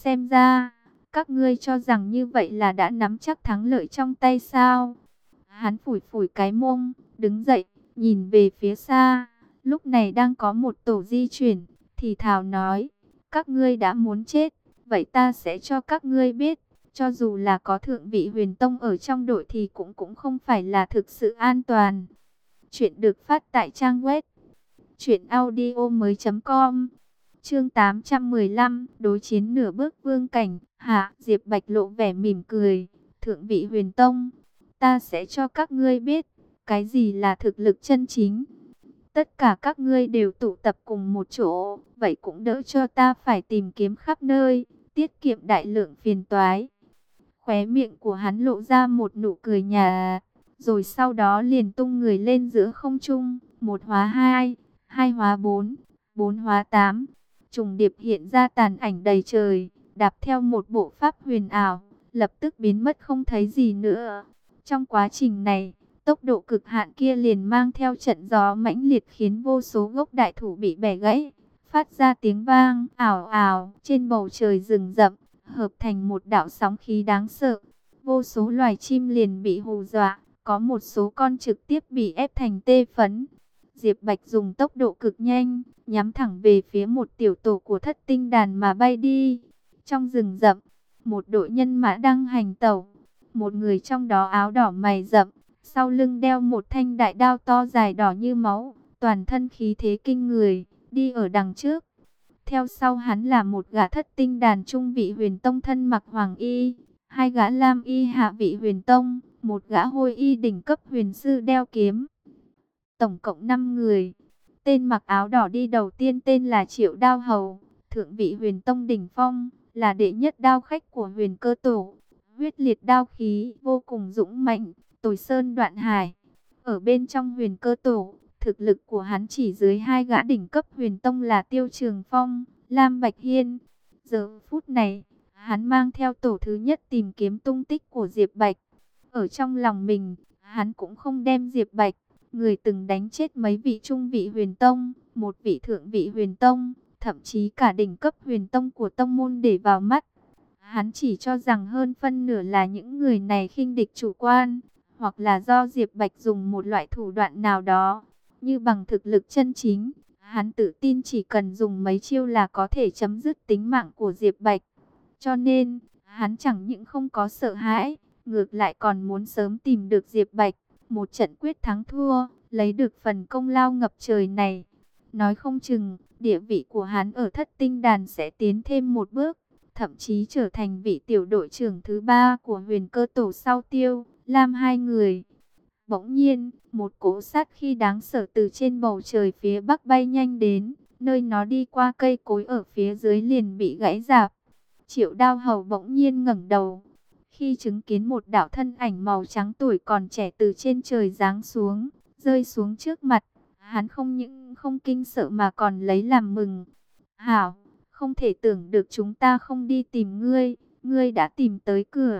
Xem ra, các ngươi cho rằng như vậy là đã nắm chắc thắng lợi trong tay sao? Hắn phủi phủi cái mông, đứng dậy, nhìn về phía xa. Lúc này đang có một tổ di chuyển, thì thào nói, các ngươi đã muốn chết, vậy ta sẽ cho các ngươi biết, cho dù là có thượng vị huyền tông ở trong đội thì cũng không phải là thực sự an toàn. Chuyện được phát tại trang web truyệnaudiomoi.com. Chương 815, đối chiến nửa bước vương cảnh. Hạ, Diệp Bạch lộ vẻ mỉm cười, thượng vị huyền tông, ta sẽ cho các ngươi biết cái gì là thực lực chân chính. Tất cả các ngươi đều tụ tập cùng một chỗ, vậy cũng đỡ cho ta phải tìm kiếm khắp nơi, tiết kiệm đại lượng phiền toái. Khóe miệng của hắn lộ ra một nụ cười nhạt, rồi sau đó liền tung người lên giữa không trung, một hóa hai, hai hóa bốn, bốn hóa tám, trùng điệp hiện ra tàn ảnh đầy trời, đạp theo một bộ pháp huyền ảo, lập tức biến mất không thấy gì nữa. Trong quá trình này, tốc độ cực hạn kia liền mang theo trận gió mãnh liệt khiến vô số gốc đại thụ bị bẻ gãy, phát ra tiếng vang ảo ảo trên bầu trời rừng rậm, hợp thành một đạo sóng khí đáng sợ. Vô số loài chim liền bị hù dọa, có một số con trực tiếp bị ép thành tê phấn. Diệp Bạch dùng tốc độ cực nhanh, nhắm thẳng về phía một tiểu tổ của thất tinh đàn mà bay đi. Trong rừng rậm, một đội nhân mã đang hành tẩu. Một người trong đó áo đỏ mày rậm, sau lưng đeo một thanh đại đao to dài đỏ như máu, toàn thân khí thế kinh người, đi ở đằng trước. Theo sau hắn là một gã thất tinh đàn trung vị huyền tông thân mặc hoàng y, hai gã lam y hạ vị huyền tông, một gã hôi y đỉnh cấp huyền sư đeo kiếm. Tổng cộng 5 người. Tên mặc áo đỏ đi đầu tiên tên là Triệu Đao Hầu, thượng vị huyền tông đỉnh phong, là đệ nhất đao khách của huyền cơ tổ. Huyết liệt đao khí vô cùng dũng mạnh, Tồi Sơn Đoạn Hải. Ở bên trong huyền cơ tổ, thực lực của hắn chỉ dưới hai gã đỉnh cấp huyền tông là Tiêu Trường Phong, Lam Bạch Hiên. Giờ phút này, hắn mang theo tổ thứ nhất tìm kiếm tung tích của Diệp Bạch. Ở trong lòng mình, hắn cũng không đem Diệp Bạch, người từng đánh chết mấy vị trung vị huyền tông, một vị thượng vị huyền tông, thậm chí cả đỉnh cấp huyền tông của tông môn để vào mắt. Hắn chỉ cho rằng hơn phân nửa là những người này khinh địch chủ quan, hoặc là do Diệp Bạch dùng một loại thủ đoạn nào đó. Như bằng thực lực chân chính, hắn tự tin chỉ cần dùng mấy chiêu là có thể chấm dứt tính mạng của Diệp Bạch. Cho nên, hắn chẳng những không có sợ hãi, ngược lại còn muốn sớm tìm được Diệp Bạch, một trận quyết thắng thua, lấy được phần công lao ngập trời này. Nói không chừng, địa vị của hắn ở thất tinh đàn sẽ tiến thêm một bước, thậm chí trở thành vị tiểu đội trưởng thứ 3 của huyền cơ tổ sau Tiêu, Lam hai người. Bỗng nhiên, một cỗ sát khí đáng sợ từ trên bầu trời phía bắc bay nhanh đến, nơi nó đi qua cây cối ở phía dưới liền bị gãy rạp. Triệu Đao Hầu bỗng nhiên ngẩng đầu, khi chứng kiến một đạo thân ảnh màu trắng tuổi còn trẻ từ trên trời giáng xuống, rơi xuống trước mặt, hắn không những không kinh sợ mà còn lấy làm mừng. Hảo, không thể tưởng được chúng ta không đi tìm ngươi, ngươi đã tìm tới cửa.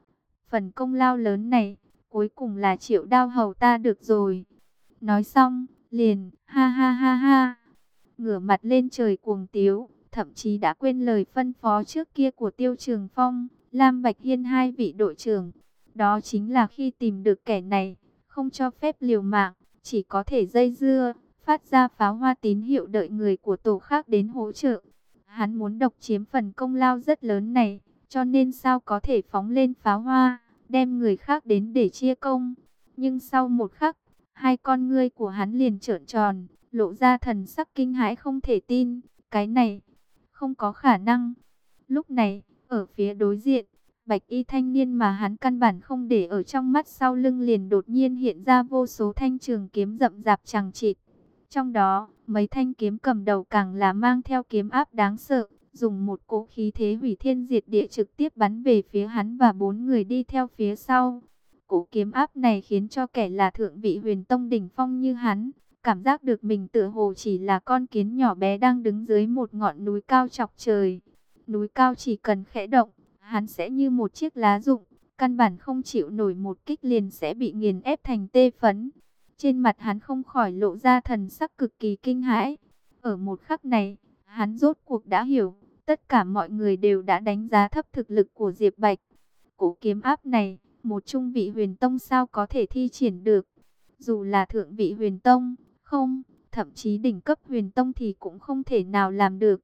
Phần công lao lớn này, cuối cùng là Triệu Đao Hầu ta được rồi. Nói xong, liền, ha ha ha ha, ngửa mặt lên trời cuồng tiếu, thậm chí đã quên lời phân phó trước kia của Tiêu Trường Phong, Lam Bạch Hiên hai vị đội trưởng. Đó chính là khi tìm được kẻ này, không cho phép liều mạng, chỉ có thể dây dưa, phát ra pháo hoa tín hiệu đợi người của tổ khác đến hỗ trợ. Hắn muốn độc chiếm phần công lao rất lớn này, cho nên sao có thể phóng lên pháo hoa, đem người khác đến để chia công. Nhưng sau một khắc, hai con ngươi của hắn liền trợn tròn, lộ ra thần sắc kinh hãi không thể tin. Cái này, không có khả năng. Lúc này, ở phía đối diện, bạch y thanh niên mà hắn căn bản không để ở trong mắt sau lưng liền đột nhiên hiện ra vô số thanh trường kiếm rậm rạp chằng chịt. Trong đó, mấy thanh kiếm cầm đầu càng là mang theo kiếm áp đáng sợ, dùng một cỗ khí thế hủy thiên diệt địa trực tiếp bắn về phía hắn và 4 người đi theo phía sau. Cỗ kiếm áp này khiến cho kẻ là thượng vị huyền tông đỉnh phong như hắn, cảm giác được mình tựa hồ chỉ là con kiến nhỏ bé đang đứng dưới một ngọn núi cao chọc trời. Núi cao chỉ cần khẽ động, hắn sẽ như một chiếc lá rụng, căn bản không chịu nổi một kích liền sẽ bị nghiền ép thành tê phấn. Trên mặt hắn không khỏi lộ ra thần sắc cực kỳ kinh hãi. Ở một khắc này, hắn rốt cuộc đã hiểu, Tất cả mọi người đều đã đánh giá thấp thực lực của Diệp Bạch. Cổ kiếm áp này, một trung vị huyền tông sao có thể thi triển được? Dù là thượng vị huyền tông, không, thậm chí đỉnh cấp huyền tông thì cũng không thể nào làm được.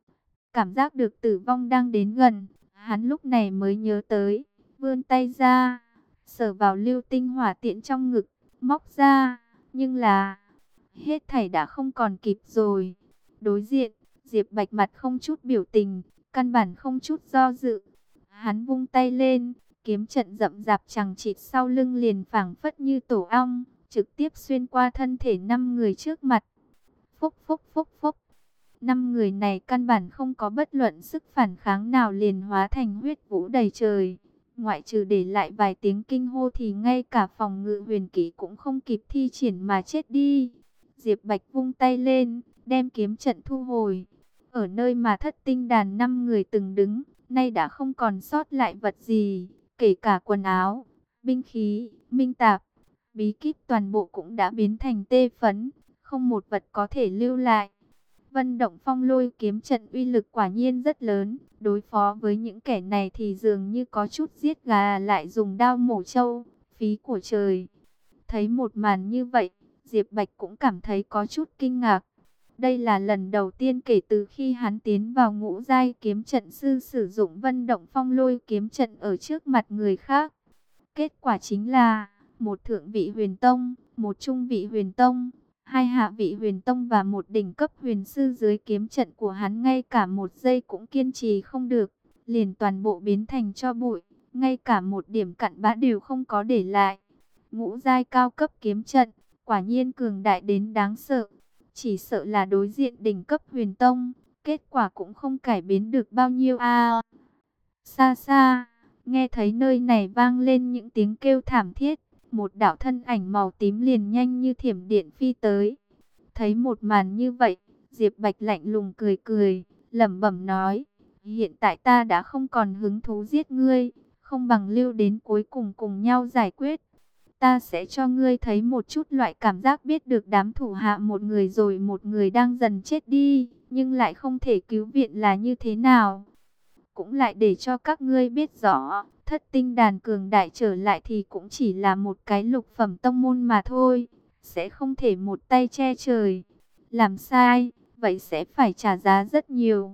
Cảm giác được tử vong đang đến gần, hắn lúc này mới nhớ tới, vươn tay ra, sờ vào lưu tinh hỏa tiễn trong ngực, móc ra, nhưng là hết thảy đã không còn kịp rồi. Đối diện, Diệp Bạch mặt không chút biểu tình, căn bản không chút do dự. Hắn vung tay lên, kiếm trận rậm rạp chằng chịt sau lưng liền phảng phất như tổ ong, trực tiếp xuyên qua thân thể 5 người trước mặt. Phốc phốc phốc phốc. 5 người này căn bản không có bất luận sức phản kháng nào, liền hóa thành huyết vũ đầy trời. Ngoại trừ để lại vài tiếng kinh hô thì ngay cả phòng ngự huyền kỹ cũng không kịp thi triển mà chết đi. Diệp Bạch vung tay lên, đem kiếm trận thu hồi. Ở nơi mà Thất Tinh đàn 5 người từng đứng, nay đã không còn sót lại vật gì, kể cả quần áo, binh khí, minh tạp, bí kíp toàn bộ cũng đã biến thành tê phấn, không một vật có thể lưu lại. Vân Động Phong Lôi kiếm trận uy lực quả nhiên rất lớn, đối phó với những kẻ này thì dường như có chút giết gà lại dùng đao mổ trâu, phí của trời. Thấy một màn như vậy, Diệp Bạch cũng cảm thấy có chút kinh ngạc. Đây là lần đầu tiên kể từ khi hắn tiến vào ngũ giai kiếm trận sư sử dụng Vân Động Phong Lôi kiếm trận ở trước mặt người khác. Kết quả chính là một thượng vị huyền tông, một trung vị huyền tông, hai hạ vị huyền tông và một đỉnh cấp huyền sư dưới kiếm trận của hắn ngay cả một giây cũng kiên trì không được, liền toàn bộ biến thành tro bụi, ngay cả một điểm cặn bã đều không có để lại. Ngũ giai cao cấp kiếm trận, quả nhiên cường đại đến đáng sợ, chỉ sợ là đối diện đỉnh cấp huyền tông, kết quả cũng không cải biến được bao nhiêu a. Xa xa, nghe thấy nơi này vang lên những tiếng kêu thảm thiết, một đạo thân ảnh màu tím liền nhanh như thiểm điện phi tới. Thấy một màn như vậy, Diệp Bạch lạnh lùng cười cười, lẩm bẩm nói, hiện tại ta đã không còn hứng thú giết ngươi, không bằng lưu đến cuối cùng cùng nhau giải quyết. Ta sẽ cho ngươi thấy một chút loại cảm giác biết được đám thủ hạ một người rồi một người đang dần chết đi, nhưng lại không thể cứu viện là như thế nào. Cũng lại để cho các ngươi biết rõ, Thất Tinh đàn cường đại trở lại thì cũng chỉ là một cái lục phẩm tông môn mà thôi, sẽ không thể một tay che trời. Làm sai, vậy sẽ phải trả giá rất nhiều.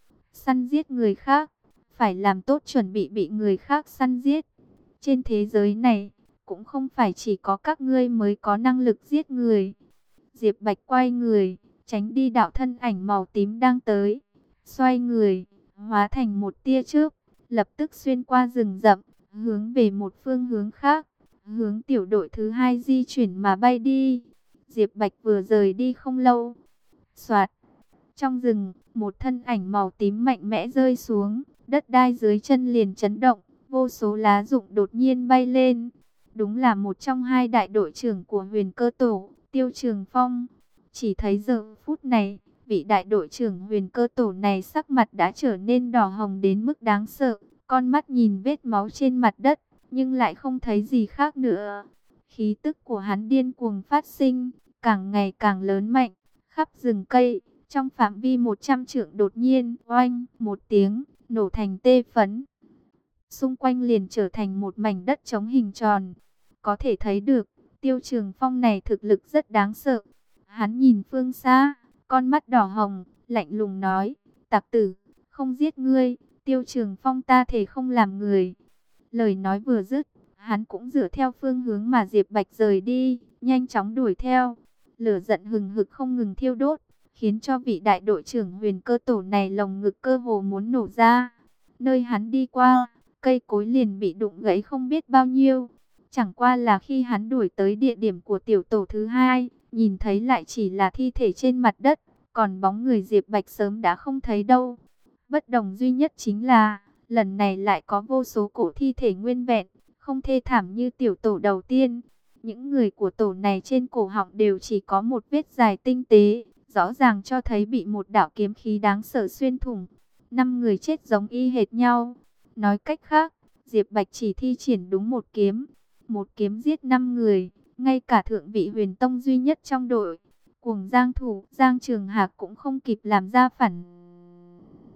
Săn giết người khác, phải làm tốt chuẩn bị người khác săn giết. Trên thế giới này, cũng không phải chỉ có các ngươi mới có năng lực giết người. Diệp Bạch quay người, tránh đi đạo thân ảnh màu tím đang tới, xoay người, hóa thành một tia chớp, lập tức xuyên qua rừng rậm, hướng về một phương hướng khác, hướng tiểu đội thứ hai di chuyển mà bay đi. Diệp Bạch vừa rời đi không lâu, soạt, trong rừng, một thân ảnh màu tím mạnh mẽ rơi xuống, đất đai dưới chân liền chấn động, vô số lá rụng đột nhiên bay lên. Đúng là một trong hai đại đội trưởng của Huyền Cơ Tổ, Tiêu Trường Phong. Chỉ thấy giờ phút này, vị đại đội trưởng Huyền Cơ Tổ này sắc mặt đã trở nên đỏ hồng đến mức đáng sợ, con mắt nhìn vết máu trên mặt đất, nhưng lại không thấy gì khác nữa. Khí tức của hắn điên cuồng phát sinh, càng ngày càng lớn mạnh, khắp rừng cây, trong phạm vi 100 trượng đột nhiên, oanh, một tiếng, nổ thành tê phấn. Xung quanh liền trở thành một mảnh đất trống hình tròn. Có thể thấy được, Tiêu Trường Phong này thực lực rất đáng sợ. Hắn nhìn phương xa, con mắt đỏ hồng, lạnh lùng nói, tặc tử, không giết ngươi, Tiêu Trường Phong ta thể không làm người. Lời nói vừa dứt, hắn cũng dựa theo phương hướng mà Diệp Bạch rời đi, nhanh chóng đuổi theo. Lửa giận hừng hực không ngừng thiêu đốt, khiến cho vị đại đội trưởng Huyền Cơ Tổ này lồng ngực cơ hồ muốn nổ ra. Nơi hắn đi qua, cây cối liền bị đụng gãy không biết bao nhiêu. Chẳng qua là khi hắn đuổi tới địa điểm của tiểu tổ thứ hai, nhìn thấy lại chỉ là thi thể trên mặt đất, còn bóng người Diệp Bạch sớm đã không thấy đâu. Bất đồng duy nhất chính là, lần này lại có vô số cổ thi thể nguyên vẹn, không thê thảm như tiểu tổ đầu tiên. Những người của tổ này trên cổ họng đều chỉ có một vết dài tinh tế, rõ ràng cho thấy bị một đạo kiếm khí đáng sợ xuyên thủng. 5 người chết giống y hệt nhau. Nói cách khác, Diệp Bạch chỉ thi triển đúng một kiếm giết 5 người, ngay cả thượng vị huyền tông duy nhất trong đội, Cuồng Giang thủ Giang Trường Hạc cũng không kịp làm ra phản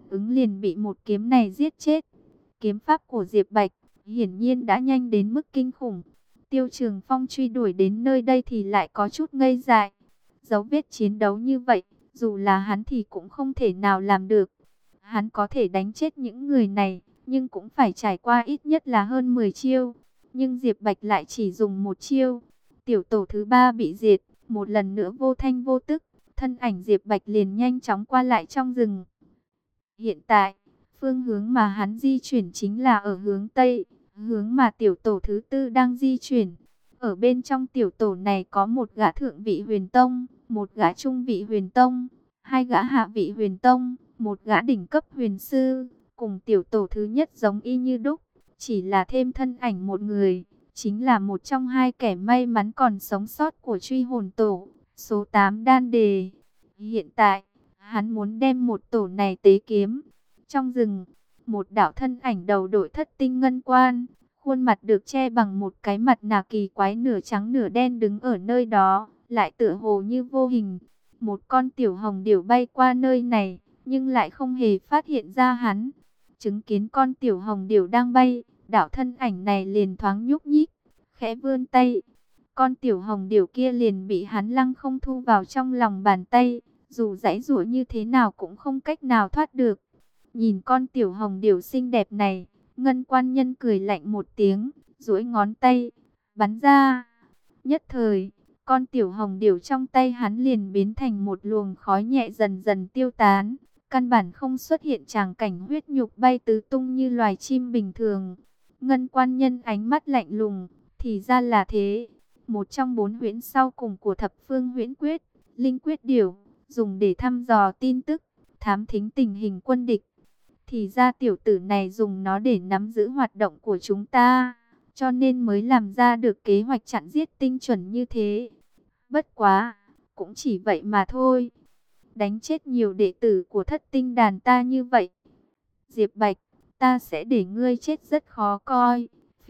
ứng liền bị một kiếm này giết chết. Kiếm pháp của Diệp Bạch hiển nhiên đã nhanh đến mức kinh khủng. Tiêu Trường Phong truy đuổi đến nơi đây thì lại có chút ngây dại. Dấu vết chiến đấu như vậy, dù là hắn thì cũng không thể nào làm được. Hắn có thể đánh chết những người này, nhưng cũng phải trải qua ít nhất là hơn 10 chiêu. Nhưng Diệp Bạch lại chỉ dùng một chiêu. Tiểu tổ thứ 3 bị diệt, một lần nữa vô thanh vô tức. Thân ảnh Diệp Bạch liền nhanh chóng qua lại trong rừng. Hiện tại, phương hướng mà hắn di chuyển chính là ở hướng Tây, hướng mà tiểu tổ thứ 4 đang di chuyển. Ở bên trong tiểu tổ này có một gã thượng vị huyền tông, một gã trung vị huyền tông, hai gã hạ vị huyền tông, một gã đỉnh cấp huyền sư, cùng tiểu tổ thứ nhất giống y như đúc, chỉ là thêm thân ảnh một người, chính là một trong hai kẻ may mắn còn sống sót của truy hồn tổ, số 8 đan đề. Hiện tại, hắn muốn đem một tổ này tế kiếm. Trong rừng, một đạo thân ảnh đầu đội thất tinh ngân quan, khuôn mặt được che bằng một cái mặt nạ kỳ quái nửa trắng nửa đen đứng ở nơi đó, lại tựa hồ như vô hình. Một con tiểu hồng điểu bay qua nơi này, nhưng lại không hề phát hiện ra hắn. Chứng kiến con tiểu hồng điểu đang bay, đạo thân ảnh này liền thoáng nhúc nhích, khẽ vươn tay. Con tiểu hồng điểu kia liền bị hắn lăng không thu vào trong lòng bàn tay, dù giãy giụa như thế nào cũng không cách nào thoát được. Nhìn con tiểu hồng điểu xinh đẹp này, Ngân quan nhân cười lạnh một tiếng, duỗi ngón tay, bắn ra. Nhất thời, con tiểu hồng điểu trong tay hắn liền biến thành một luồng khói nhẹ dần dần tiêu tán. Căn bản không xuất hiện tràng cảnh huyết nhục bay tứ tung như loài chim bình thường. Ngân quan nhân ánh mắt lạnh lùng, thì ra là thế. Một trong 4 huyễn sau cùng của thập phương huyễn quyết, linh quyết điểu, dùng để thăm dò tin tức, thám thính tình hình quân địch. Thì ra tiểu tử này dùng nó để nắm giữ hoạt động của chúng ta, cho nên mới làm ra được kế hoạch chặn giết tinh chuẩn như thế. Bất quá, cũng chỉ vậy mà thôi. Đánh chết nhiều đệ tử của thất tinh đàn ta như vậy, Diệp Bạch, ta sẽ để ngươi chết rất khó coi,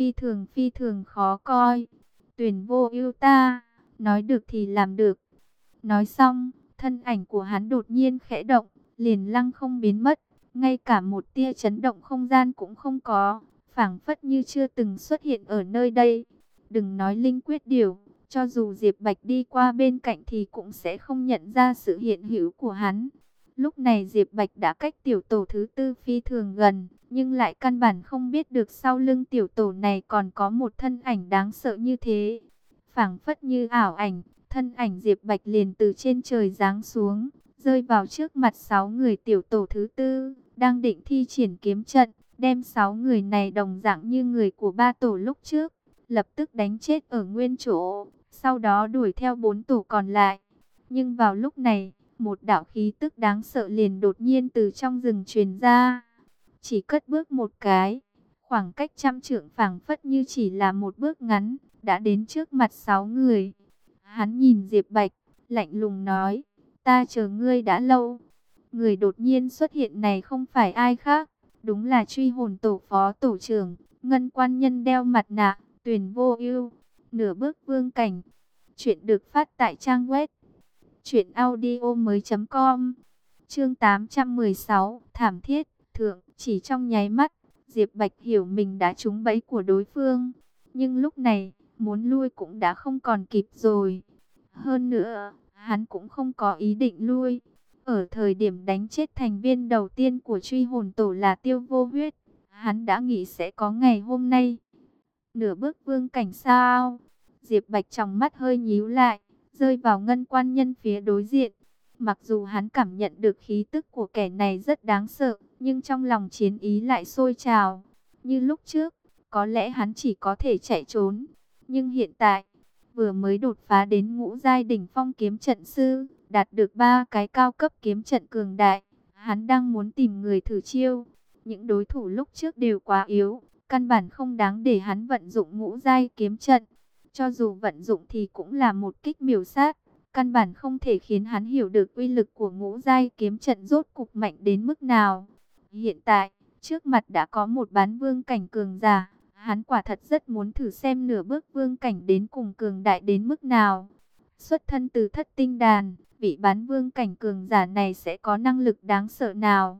phi thường khó coi. Tuyển vô ưu ta, nói được thì làm được. Nói xong, thân ảnh của hắn đột nhiên khẽ động, liền lăng không biến mất. Ngay cả một tia chấn động không gian cũng không có, phảng phất như chưa từng xuất hiện ở nơi đây. Đừng nói linh quyết điểu, cho dù Diệp Bạch đi qua bên cạnh thì cũng sẽ không nhận ra sự hiện hữu của hắn. Lúc này Diệp Bạch đã cách tiểu tổ thứ 4 phi thường gần, nhưng lại căn bản không biết được sau lưng tiểu tổ này còn có một thân ảnh đáng sợ như thế. Phảng phất như ảo ảnh, thân ảnh Diệp Bạch liền từ trên trời giáng xuống, rơi vào trước mặt 6 người tiểu tổ thứ 4, đang định thi triển kiếm trận, đem 6 người này đồng dạng như người của 3 tổ lúc trước, lập tức đánh chết ở nguyên chỗ, sau đó đuổi theo 4 tổ còn lại. Nhưng vào lúc này, một đạo khí tức đáng sợ liền đột nhiên từ trong rừng truyền ra. Chỉ cất bước một cái, khoảng cách trăm trượng phảng phất như chỉ là một bước ngắn, đã đến trước mặt 6 người. Hắn nhìn Diệp Bạch, lạnh lùng nói, ta chờ ngươi đã lâu. Người đột nhiên xuất hiện này không phải ai khác, đúng là truy hồn tổ phó tổ trưởng, Ngân quan nhân đeo mặt nạ, Tuyển vô ưu, nửa bước vương cảnh. Chuyện được phát tại trang web truyệnaudiomoi.com. Chương 816, thảm thiết, thượng, chỉ trong nháy mắt, Diệp Bạch hiểu mình đã trúng bẫy của đối phương, nhưng lúc này, muốn lui cũng đã không còn kịp rồi. Hơn nữa, hắn cũng không có ý định lui. Ở thời điểm đánh chết thành viên đầu tiên của truy hồn tổ là Tiêu Vô Huyết, hắn đã nghĩ sẽ có ngày hôm nay. Nửa bước vương cảnh sao? Diệp Bạch trong mắt hơi nhíu lại, rơi vào ngân quan nhân phía đối diện. Mặc dù hắn cảm nhận được khí tức của kẻ này rất đáng sợ, nhưng trong lòng chiến ý lại sôi trào. Như lúc trước, có lẽ hắn chỉ có thể chạy trốn. Nhưng hiện tại, vừa mới đột phá đến ngũ giai đỉnh phong kiếm trận sư, đạt được 3 cái cao cấp kiếm trận cường đại. Hắn đang muốn tìm người thử chiêu. Những đối thủ lúc trước đều quá yếu, căn bản không đáng để hắn vận dụng ngũ giai kiếm trận. Cho dù vận dụng thì cũng là một kích miểu sát, căn bản không thể khiến hắn hiểu được uy lực của ngũ giai kiếm trận rốt cục mạnh đến mức nào. Hiện tại, trước mặt đã có một bán vương cảnh cường giả, hắn quả thật rất muốn thử xem nửa bước vương cảnh đến cùng cường đại đến mức nào. Xuất thân từ thất tinh đàn, vị bán vương cảnh cường giả này sẽ có năng lực đáng sợ nào?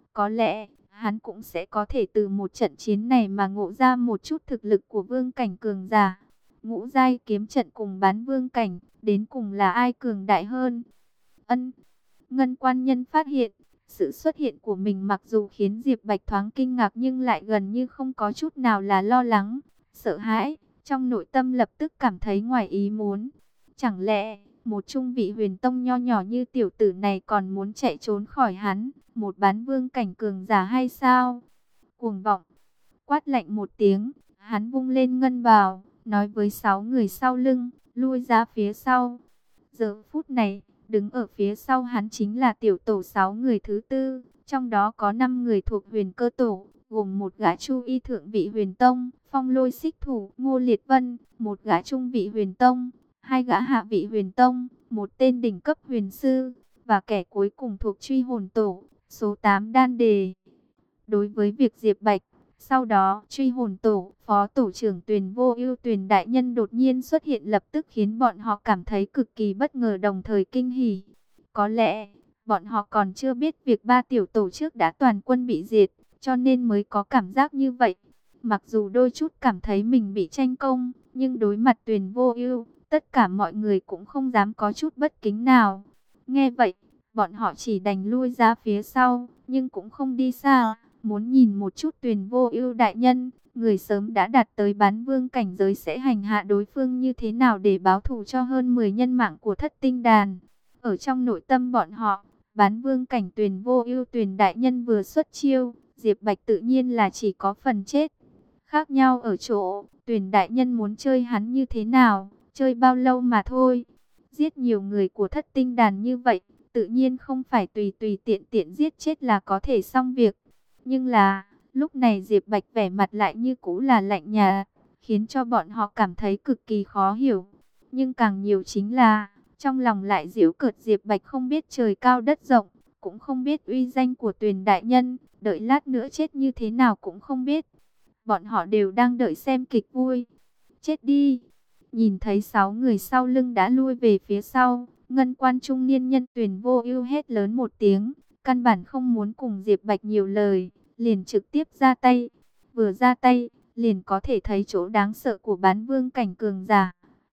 Có lẽ, hắn cũng sẽ có thể từ một trận chiến này mà ngộ ra một chút thực lực của vương cảnh cường giả. Ngũ giai kiếm trận cùng bán vương cảnh, đến cùng là ai cường đại hơn? Ân, Ngân quan nhân phát hiện, sự xuất hiện của mình mặc dù khiến Diệp Bạch thoáng kinh ngạc nhưng lại gần như không có chút nào là lo lắng, sợ hãi. Trong nội tâm lập tức cảm thấy ngoài ý muốn. Chẳng lẽ, một trung vị huyền tông nho nhỏ như tiểu tử này còn muốn chạy trốn khỏi hắn, một bán vương cảnh cường giả hay sao? Cuồng vọng, quát lạnh một tiếng, hắn vung lên ngân bào, nói với 6 người sau lưng, lui ra phía sau. Giờ phút này, đứng ở phía sau hắn chính là tiểu tổ 6 người thứ tư, trong đó có 5 người thuộc huyền cơ tổ, gồm một gã chu y thượng vị huyền tông, phong lôi xích thủ, Ngô Liệt Vân, một gã trung vị huyền tông, hai gã hạ vị huyền tông, một tên đỉnh cấp huyền sư, và kẻ cuối cùng thuộc truy hồn tổ, số 8 đan đề. Đối với việc Diệp Bạch, sau đó truy hồn tổ, phó tổ trưởng Tuyền Vô Ưu Tuyền đại nhân đột nhiên xuất hiện lập tức khiến bọn họ cảm thấy cực kỳ bất ngờ đồng thời kinh hỉ. Có lẽ, bọn họ còn chưa biết việc 3 tiểu tổ trước đã toàn quân bị diệt, cho nên mới có cảm giác như vậy. Mặc dù đôi chút cảm thấy mình bị tranh công, nhưng đối mặt Tuyền Vô Ưu, tất cả mọi người cũng không dám có chút bất kính nào. Nghe vậy, bọn họ chỉ đành lui ra phía sau, nhưng cũng không đi xa, muốn nhìn một chút Tuyền Vô Ưu đại nhân, người sớm đã đạt tới bán vương cảnh giới sẽ hành hạ đối phương như thế nào để báo thù cho hơn 10 nhân mạng của Thất Tinh Đàn. Ở trong nội tâm bọn họ, bán vương cảnh Tuyền Vô Ưu Tuyền đại nhân vừa xuất chiêu, Diệp Bạch tự nhiên là chỉ có phần chết. Khác nhau ở chỗ, Tuyền đại nhân muốn chơi hắn như thế nào, chơi bao lâu mà thôi. Giết nhiều người của Thất Tinh Đàn như vậy, tự nhiên không phải tùy tùy tiện tiện giết chết là có thể xong việc. Nhưng là, lúc này Diệp Bạch vẻ mặt lại như cũ là lạnh nhạt, khiến cho bọn họ cảm thấy cực kỳ khó hiểu. Nhưng càng nhiều chính là, trong lòng lại giễu cợt Diệp Bạch không biết trời cao đất rộng, cũng không biết uy danh của Tuyền đại nhân, đợi lát nữa chết như thế nào cũng không biết. Bọn họ đều đang đợi xem kịch vui. Chết đi! Nhìn thấy 6 người sau lưng đã lui về phía sau, ngân quan trung niên nhân Tuyền Vô Ưu hét lớn một tiếng, căn bản không muốn cùng Diệp Bạch nhiều lời, liền trực tiếp ra tay. Vừa ra tay, liền có thể thấy chỗ đáng sợ của bán vương cảnh cường giả.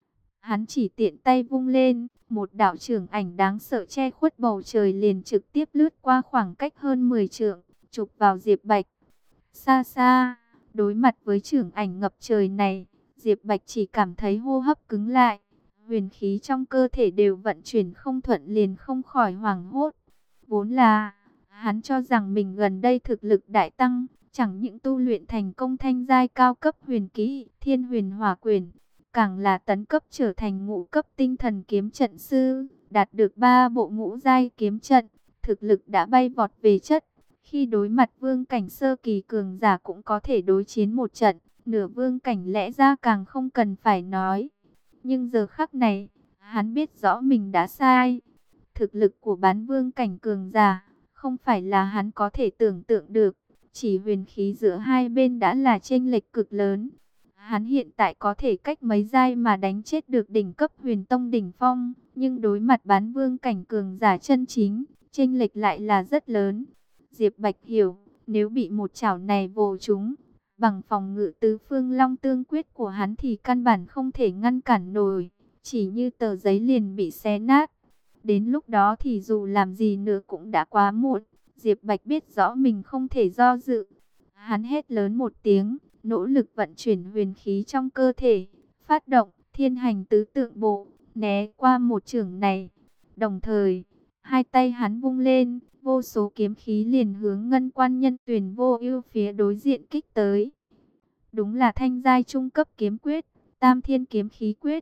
Hắn chỉ tiện tay vung lên, một đạo chưởng ảnh đáng sợ che khuất bầu trời liền trực tiếp lướt qua khoảng cách hơn 10 trượng, chụp vào Diệp Bạch. Xa xa, đối mặt với chưởng ảnh ngập trời này, Diệp Bạch chỉ cảm thấy hô hấp cứng lại, huyền khí trong cơ thể đều vận chuyển không thuận liền không khỏi hoảng hốt. Vốn là, hắn cho rằng mình gần đây thực lực đại tăng, chẳng những tu luyện thành công thanh giai cao cấp huyền kỹ, Thiên Huyền Hỏa Quyền, càng là tấn cấp trở thành ngũ cấp tinh thần kiếm trận sư, đạt được 3 bộ ngũ giai kiếm trận, thực lực đã bay vọt về chất. Khi đối mặt vương cảnh sơ kỳ cường giả cũng có thể đối chiến một trận, nửa vương cảnh lẽ ra càng không cần phải nói. Nhưng giờ khắc này, hắn biết rõ mình đã sai. Thực lực của bán vương cảnh cường giả, không phải là hắn có thể tưởng tượng được. Chỉ huyền khí giữa hai bên đã là chênh lệch cực lớn. Hắn hiện tại có thể cách mấy giai mà đánh chết được đỉnh cấp huyền tông đỉnh phong. Nhưng đối mặt bán vương cảnh cường giả chân chính, chênh lệch lại là rất lớn. Diệp Bạch hiểu, nếu bị một chảo này vồ trúng, bằng phòng ngự tứ phương long tương quyết của hắn thì căn bản không thể ngăn cản nổi. Chỉ như tờ giấy liền bị xé nát. Đến lúc đó thì dù làm gì nữa cũng đã quá muộn. Diệp Bạch biết rõ mình không thể do dự. Hắn hét lớn một tiếng, nỗ lực vận chuyển huyền khí trong cơ thể, phát động thiên hành tứ tượng bộ, né qua một chưởng này. Đồng thời, hai tay hắn vung lên, vô số kiếm khí liền hướng ngân quan nhân Tuyền Vô Ưu phía đối diện kích tới. Đúng là thanh giai trung cấp kiếm quyết, Tam Thiên kiếm khí quyết.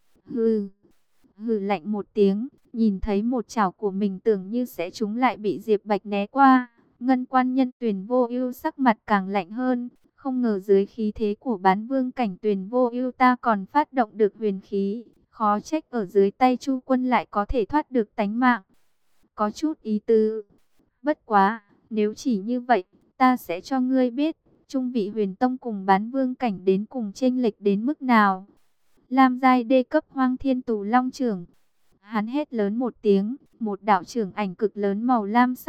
Hừ, hừ lạnh một tiếng, nhìn thấy một chảo của mình tưởng như sẽ trúng lại bị Diệp Bạch né qua. Ngân quan nhân Tuyền Vô Ưu sắc mặt càng lạnh hơn, không ngờ dưới khí thế của bán vương cảnh Tuyền Vô Ưu ta còn phát động được huyền khí, khó trách ở dưới tay Chu Quân lại có thể thoát được tánh mạng. Có chút ý tứ. Bất quá, nếu chỉ như vậy, ta sẽ cho ngươi biết, trung vị huyền tông cùng bán vương cảnh đến cùng chênh lệch đến mức nào. Lam giai đê cấp Hoang Thiên Tù Long Chưởng. Hắn hét lớn một tiếng, một đạo chưởng ảnh cực lớn màu lam sắc,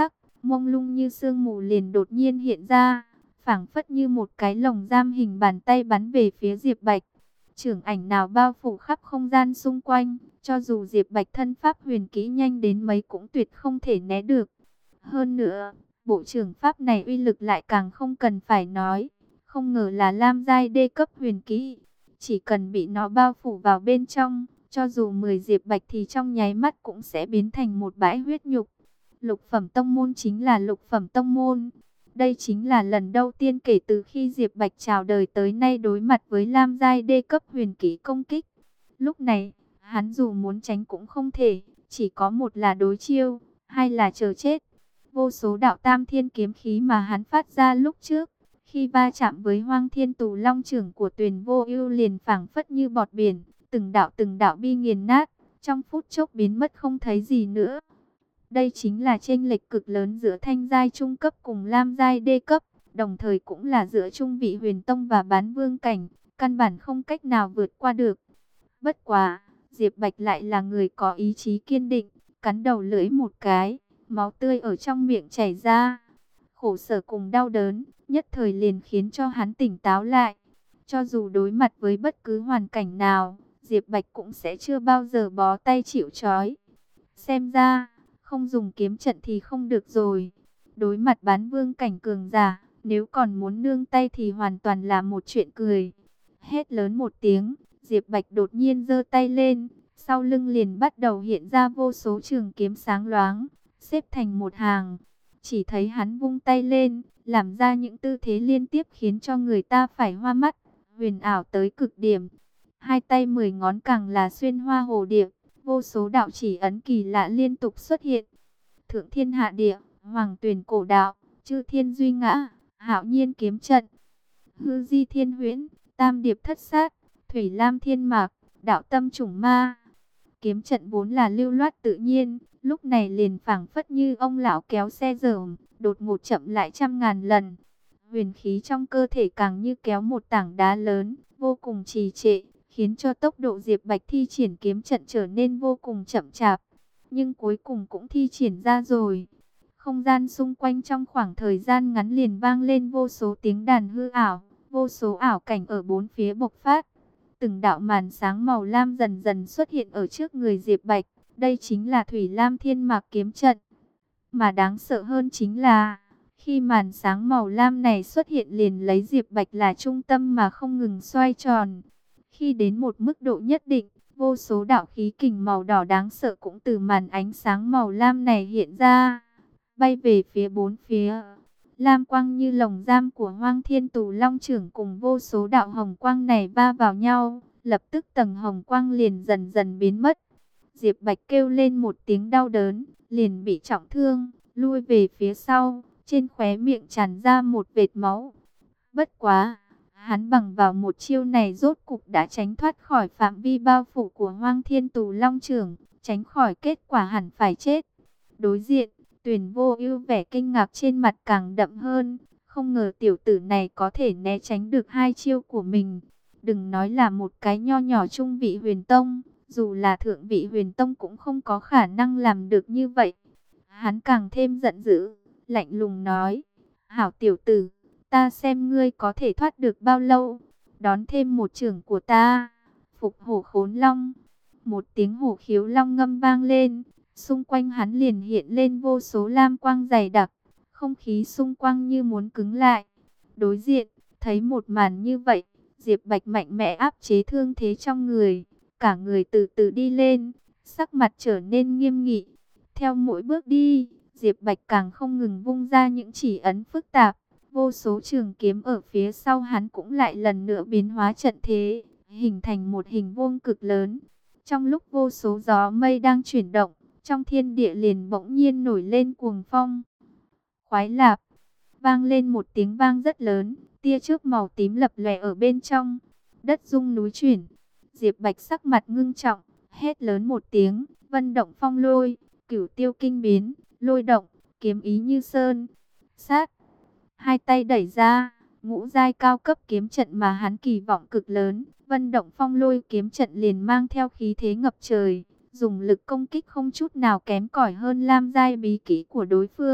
mông lung như sương mù liền đột nhiên hiện ra, phảng phất như một cái lồng giam hình bàn tay bắn về phía Diệp Bạch. Chưởng ảnh nào bao phủ khắp không gian xung quanh, cho dù Diệp Bạch thân pháp huyền kỹ nhanh đến mấy cũng tuyệt không thể né được. Hơn nữa, bộ trưởng pháp này uy lực lại càng không cần phải nói, không ngờ là lam giai đê cấp huyền kỹ, chỉ cần bị nó bao phủ vào bên trong, cho dù 10 Diệp Bạch thì trong nháy mắt cũng sẽ biến thành một bãi huyết nhục. Lục phẩm tông môn chính là lục phẩm tông môn. Đây chính là lần đầu tiên kể từ khi Diệp Bạch chào đời tới nay đối mặt với lam giai đê cấp huyền kỹ công kích. Lúc này, hắn dù muốn tránh cũng không thể, chỉ có một là đối chiêu, hai là chờ chết. Vô số đạo tam thiên kiếm khí mà hắn phát ra lúc trước, khi va chạm với Hoang Thiên Tù Long Chưởng của Tuyền Vô Ưu liền phảng phất như bọt biển, từng đạo bi nghiền nát, trong phút chốc biến mất không thấy gì nữa. Đây chính là chênh lệch cực lớn giữa thanh giai trung cấp cùng lam giai đê cấp, đồng thời cũng là giữa trung vị huyền tông và bán vương cảnh, căn bản không cách nào vượt qua được. Bất quá, Diệp Bạch lại là người có ý chí kiên định, cắn đầu lưỡi một cái, máu tươi ở trong miệng chảy ra. Khổ sở cùng đau đớn, nhất thời liền khiến cho hắn tỉnh táo lại. Cho dù đối mặt với bất cứ hoàn cảnh nào, Diệp Bạch cũng sẽ chưa bao giờ bó tay chịu trói. Xem ra, không dùng kiếm trận thì không được rồi. Đối mặt bán vương cảnh cường giả, nếu còn muốn nương tay thì hoàn toàn là một chuyện cười. Hét lớn một tiếng, Diệp Bạch đột nhiên giơ tay lên, sau lưng liền bắt đầu hiện ra vô số trường kiếm sáng loáng, xếp thành một hàng. Chỉ thấy hắn vung tay lên, làm ra những tư thế liên tiếp khiến cho người ta phải hoa mắt, huyền ảo tới cực điểm. Hai tay 10 ngón càng là xuyên hoa hồ điệp, vô số đạo chỉ ấn kỳ lạ liên tục xuất hiện. Thượng thiên hạ địa, hoàng tuyển cổ đạo, chư thiên duy ngã, hạo nhiên kiếm trận, hư di thiên huyễn, tam điệp thất sát, thủy lam thiên mạc, đạo tâm chủng ma. Kiếm trận vốn là lưu loát tự nhiên, lúc này liền phảng phất như ông lão kéo xe dởm, đột ngột chậm lại trăm ngàn lần. Huyền khí trong cơ thể càng như kéo một tảng đá lớn, vô cùng trì trệ, khiến cho tốc độ Diệp Bạch thi triển kiếm trận trở nên vô cùng chậm chạp. Nhưng cuối cùng cũng thi triển ra rồi. Không gian xung quanh trong khoảng thời gian ngắn liền vang lên vô số tiếng đàn hư ảo, vô số ảo cảnh ở bốn phía bộc phát. Từng đạo màn sáng màu lam dần dần xuất hiện ở trước người Diệp Bạch. Đây chính là Thủy Lam Thiên Mạc kiếm trận. Mà đáng sợ hơn chính là, khi màn sáng màu lam này xuất hiện liền lấy Diệp Bạch là trung tâm mà không ngừng xoay tròn. Khi đến một mức độ nhất định, vô số đạo khí kình màu đỏ đáng sợ cũng từ màn ánh sáng màu lam này hiện ra, bay về phía bốn phía. Lam quang như lồng giam của Hoang Thiên Tù Long Chưởng cùng vô số đạo hồng quang này va vào nhau, lập tức tầng hồng quang liền dần dần biến mất. Diệp Bạch kêu lên một tiếng đau đớn, liền bị trọng thương, lui về phía sau, trên khóe miệng tràn ra một vệt máu. Bất quá, hắn bằng vào một chiêu này rốt cục đã tránh thoát khỏi phạm vi bao phủ của Hoang Thiên Tù Long Chưởng, tránh khỏi kết quả hẳn phải chết. Đối diện, Tuyền Vô Ưu vẻ kinh ngạc trên mặt càng đậm hơn, không ngờ tiểu tử này có thể né tránh được hai chiêu của mình. Đừng nói là một cái nho nhỏ trung vị huyền tông, dù là thượng vị huyền tông cũng không có khả năng làm được như vậy. Hắn càng thêm giận dữ, lạnh lùng nói: "Hảo tiểu tử, ta xem ngươi có thể thoát được bao lâu, đón thêm một chưởng của ta." Phục hổ khốn long. Một tiếng hổ khiếu long ngâm vang lên, xung quanh hắn liền hiện lên vô số lam quang dày đặc, không khí xung quanh như muốn cứng lại. Đối diện, thấy một màn như vậy, Diệp Bạch mạnh mẽ áp chế thương thế trong người, cả người từ từ đi lên, sắc mặt trở nên nghiêm nghị. Theo mỗi bước đi, Diệp Bạch càng không ngừng vung ra những chỉ ấn phức tạp. Vô số trường kiếm ở phía sau hắn cũng lại lần nữa biến hóa trận thế, hình thành một hình vuông cực lớn. Trong lúc vô số gió mây đang chuyển động, trong thiên địa liền bỗng nhiên nổi lên cuồng phong. Khoái lạp, vang lên một tiếng vang rất lớn, tia chớp màu tím lập lòe ở bên trong. Đất rung núi chuyển, Diệp Bạch sắc mặt ngưng trọng, hét lớn một tiếng, vân động phong lôi, cửu tiêu kinh biến, lôi động, kiếm ý như sơn. Sát, hai tay đẩy ra, ngũ giai cao cấp kiếm trận mà hắn kỳ vọng cực lớn, vân động phong lôi kiếm trận liền mang theo khí thế ngập trời, dùng lực công kích không chút nào kém cỏi hơn lam giai bí kỹ của đối phương,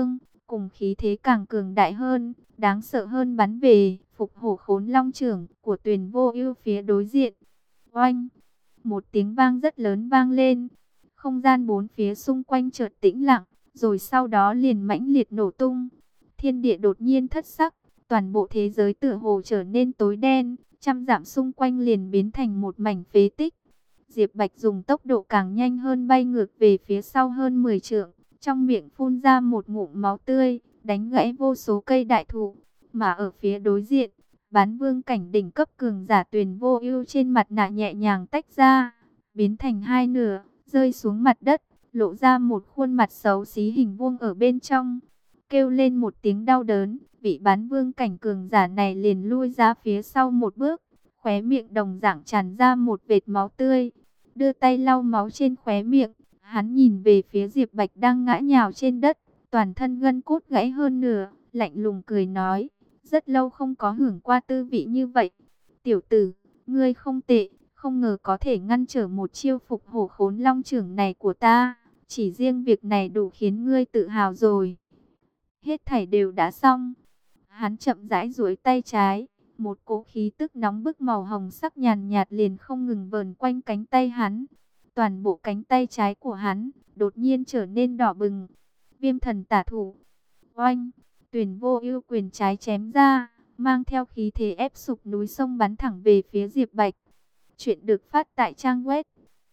cùng khí thế càng cường đại hơn, đáng sợ hơn bắn về Phục Hổ Khốn Long Chưởng của Tuyền Vô Ưu phía đối diện. Oanh! Một tiếng vang rất lớn vang lên, không gian bốn phía xung quanh chợt tĩnh lặng, rồi sau đó liền mãnh liệt nổ tung. Thiên địa đột nhiên thất sắc, toàn bộ thế giới tựa hồ trở nên tối đen, trăm dặm xung quanh liền biến thành một mảnh phế tích. Diệp Bạch dùng tốc độ càng nhanh hơn bay ngược về phía sau hơn 10 trượng, trong miệng phun ra một ngụm máu tươi, đánh gãy vô số cây đại thụ. Mà ở phía đối diện, Bán Vương cảnh đỉnh cấp cường giả Tuyền Vô Ưu trên mặt nạ nhẹ nhàng tách ra, biến thành hai nửa, rơi xuống mặt đất, lộ ra một khuôn mặt xấu xí hình vuông ở bên trong. Kêu lên một tiếng đau đớn, vị Bán Vương cảnh cường giả này liền lui ra phía sau một bước, khóe miệng đồng dạng tràn ra một vệt máu tươi. Đưa tay lau máu trên khóe miệng, hắn nhìn về phía Diệp Bạch đang ngã nhào trên đất, toàn thân gân cốt gãy hơn nửa, lạnh lùng cười nói, rất lâu không có hưởng qua tư vị như vậy. Tiểu tử, ngươi không tệ, không ngờ có thể ngăn trở một chiêu Phục Hổ Khốn Long Chưởng này của ta, chỉ riêng việc này đủ khiến ngươi tự hào rồi. Hết thảy đều đã xong. Hắn chậm rãi duỗi tay trái, một cỗ khí tức nóng bức màu hồng sắc nhàn nhạt liền không ngừng vờn quanh cánh tay hắn. Toàn bộ cánh tay trái của hắn đột nhiên trở nên đỏ bừng. Viêm thần tả thủ. Oanh! Tuyền Vô Ưu quyền trái chém ra, mang theo khí thế ép sụp núi sông bắn thẳng về phía Diệp Bạch. Chuyện được phát tại trang web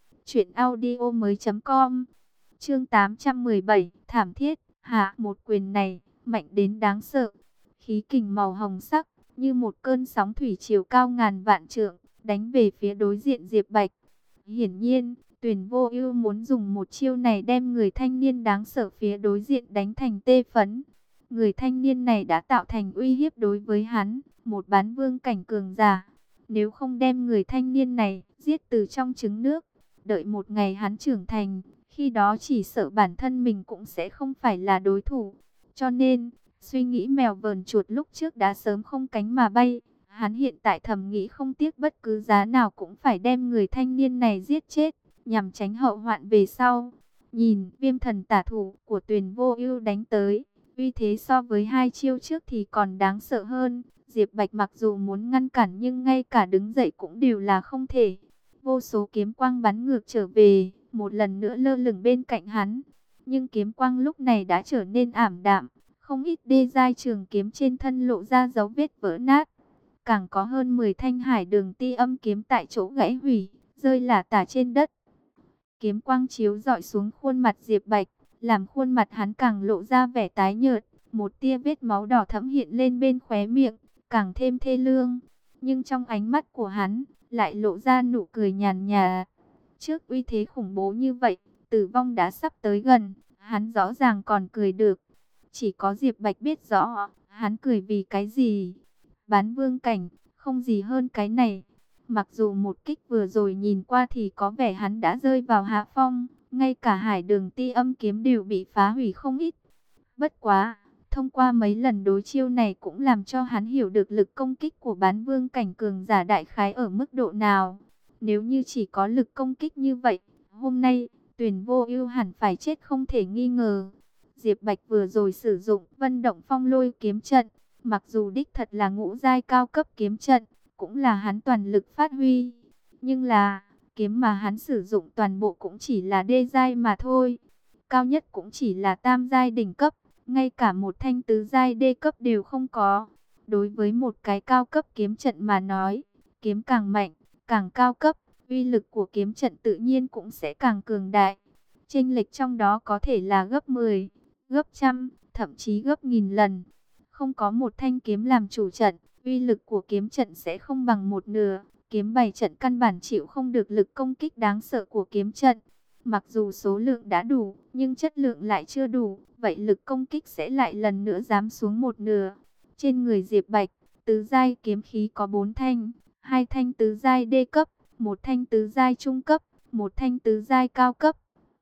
truyệnaudiomoi.com. Chương 817, thảm thiết. Hạ, một quyền này mạnh đến đáng sợ. Khí kình màu hồng sắc như một cơn sóng thủy triều cao ngàn vạn trượng, đánh về phía đối diện Diệp Bạch. Hiển nhiên, Tuyền Vô Ưu muốn dùng một chiêu này đem người thanh niên đáng sợ phía đối diện đánh thành tê phấn. Người thanh niên này đã tạo thành uy hiếp đối với hắn, một bán vương cảnh cường giả. Nếu không đem người thanh niên này giết từ trong trứng nước, đợi một ngày hắn trưởng thành, khi đó chỉ sợ bản thân mình cũng sẽ không phải là đối thủ. Cho nên, suy nghĩ mèo vờn chuột lúc trước đã sớm không cánh mà bay. Hắn hiện tại thầm nghĩ không tiếc bất cứ giá nào cũng phải đem người thanh niên này giết chết, nhằm tránh hậu hoạn về sau. Nhìn viêm thần tả thủ của Tuyền Vô Ưu đánh tới, uy thế so với hai chiêu trước thì còn đáng sợ hơn. Diệp Bạch mặc dù muốn ngăn cản nhưng ngay cả đứng dậy cũng đều là không thể. Vô số kiếm quang bắn ngược trở về, một lần nữa lơ lửng bên cạnh hắn. Nhưng kiếm quang lúc này đã trở nên ảm đạm, không ít đê giai trường kiếm trên thân lộ ra dấu vết vỡ nát. Càng có hơn 10 thanh hải đường ti âm kiếm tại chỗ gãy hủy, rơi lả tả trên đất. Kiếm quang chiếu rọi xuống khuôn mặt Diệp Bạch, làm khuôn mặt hắn càng lộ ra vẻ tái nhợt, một tia vết máu đỏ thẫm hiện lên bên khóe miệng, càng thêm thê lương. Nhưng trong ánh mắt của hắn lại lộ ra nụ cười nhàn nhạt. Trước uy thế khủng bố như vậy, tử vong đã sắp tới gần, hắn rõ ràng còn cười được. Chỉ có Diệp Bạch biết rõ, hắn cười vì cái gì. Bán vương cảnh, không gì hơn cái này. Mặc dù một kích vừa rồi nhìn qua thì có vẻ hắn đã rơi vào hạ phong, ngay cả hải đường ti âm kiếm đều bị phá hủy không ít. Bất quá, thông qua mấy lần đối chiêu này cũng làm cho hắn hiểu được lực công kích của bán vương cảnh cường giả đại khái ở mức độ nào. Nếu như chỉ có lực công kích như vậy, hôm nay, Tuyền Vô Ưu hẳn phải chết không thể nghi ngờ. Diệp Bạch vừa rồi sử dụng Vân Động Phong Lôi kiếm trận, mặc dù đích thật là ngũ giai cao cấp kiếm trận, cũng là hắn toàn lực phát huy. Nhưng là, kiếm mà hắn sử dụng toàn bộ cũng chỉ là đê giai mà thôi. Cao nhất cũng chỉ là tam giai đỉnh cấp, ngay cả một thanh tứ giai đê cấp đều không có. Đối với một cái cao cấp kiếm trận mà nói, kiếm càng mạnh, càng cao cấp, uy lực của kiếm trận tự nhiên cũng sẽ càng cường đại. Chênh lệch trong đó có thể là gấp 10, gấp trăm, thậm chí gấp nghìn lần. Không có một thanh kiếm làm chủ trận, uy lực của kiếm trận sẽ không bằng một nửa. Kiếm bày trận căn bản chịu không được lực công kích đáng sợ của kiếm trận. Mặc dù số lượng đã đủ, nhưng chất lượng lại chưa đủ, vậy lực công kích sẽ lại lần nữa giảm xuống một nửa. Trên người Diệp Bạch, tứ giai kiếm khí có 4 thanh, 2 thanh tứ giai đê cấp, một thanh tứ giai trung cấp, một thanh tứ giai cao cấp.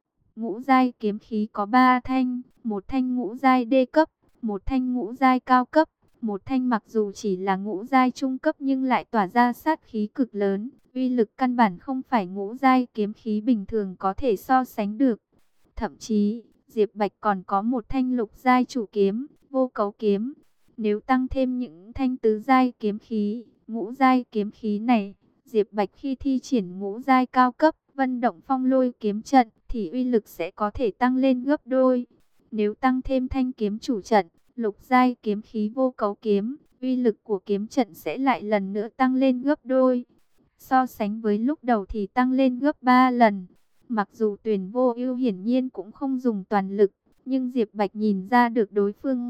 Ngũ giai kiếm khí có 3 thanh, một thanh ngũ giai đê cấp, một thanh ngũ giai cao cấp, một thanh mặc dù chỉ là ngũ giai trung cấp nhưng lại tỏa ra sát khí cực lớn, uy lực căn bản không phải ngũ giai kiếm khí bình thường có thể so sánh được. Thậm chí, Diệp Bạch còn có một thanh lục giai chủ kiếm, vô cấu kiếm. Nếu tăng thêm những thanh tứ giai kiếm khí, ngũ giai kiếm khí này, Diệp Bạch khi thi triển ngũ giai cao cấp Vân Động Phong Lôi kiếm trận thì uy lực sẽ có thể tăng lên gấp đôi. Nếu tăng thêm thanh kiếm chủ trận, lục giai kiếm khí vô cấu kiếm, uy lực của kiếm trận sẽ lại lần nữa tăng lên gấp đôi. So sánh với lúc đầu thì tăng lên gấp 3 lần. Mặc dù Tuyền Vô Ưu hiển nhiên cũng không dùng toàn lực, nhưng Diệp Bạch nhìn ra được đối phương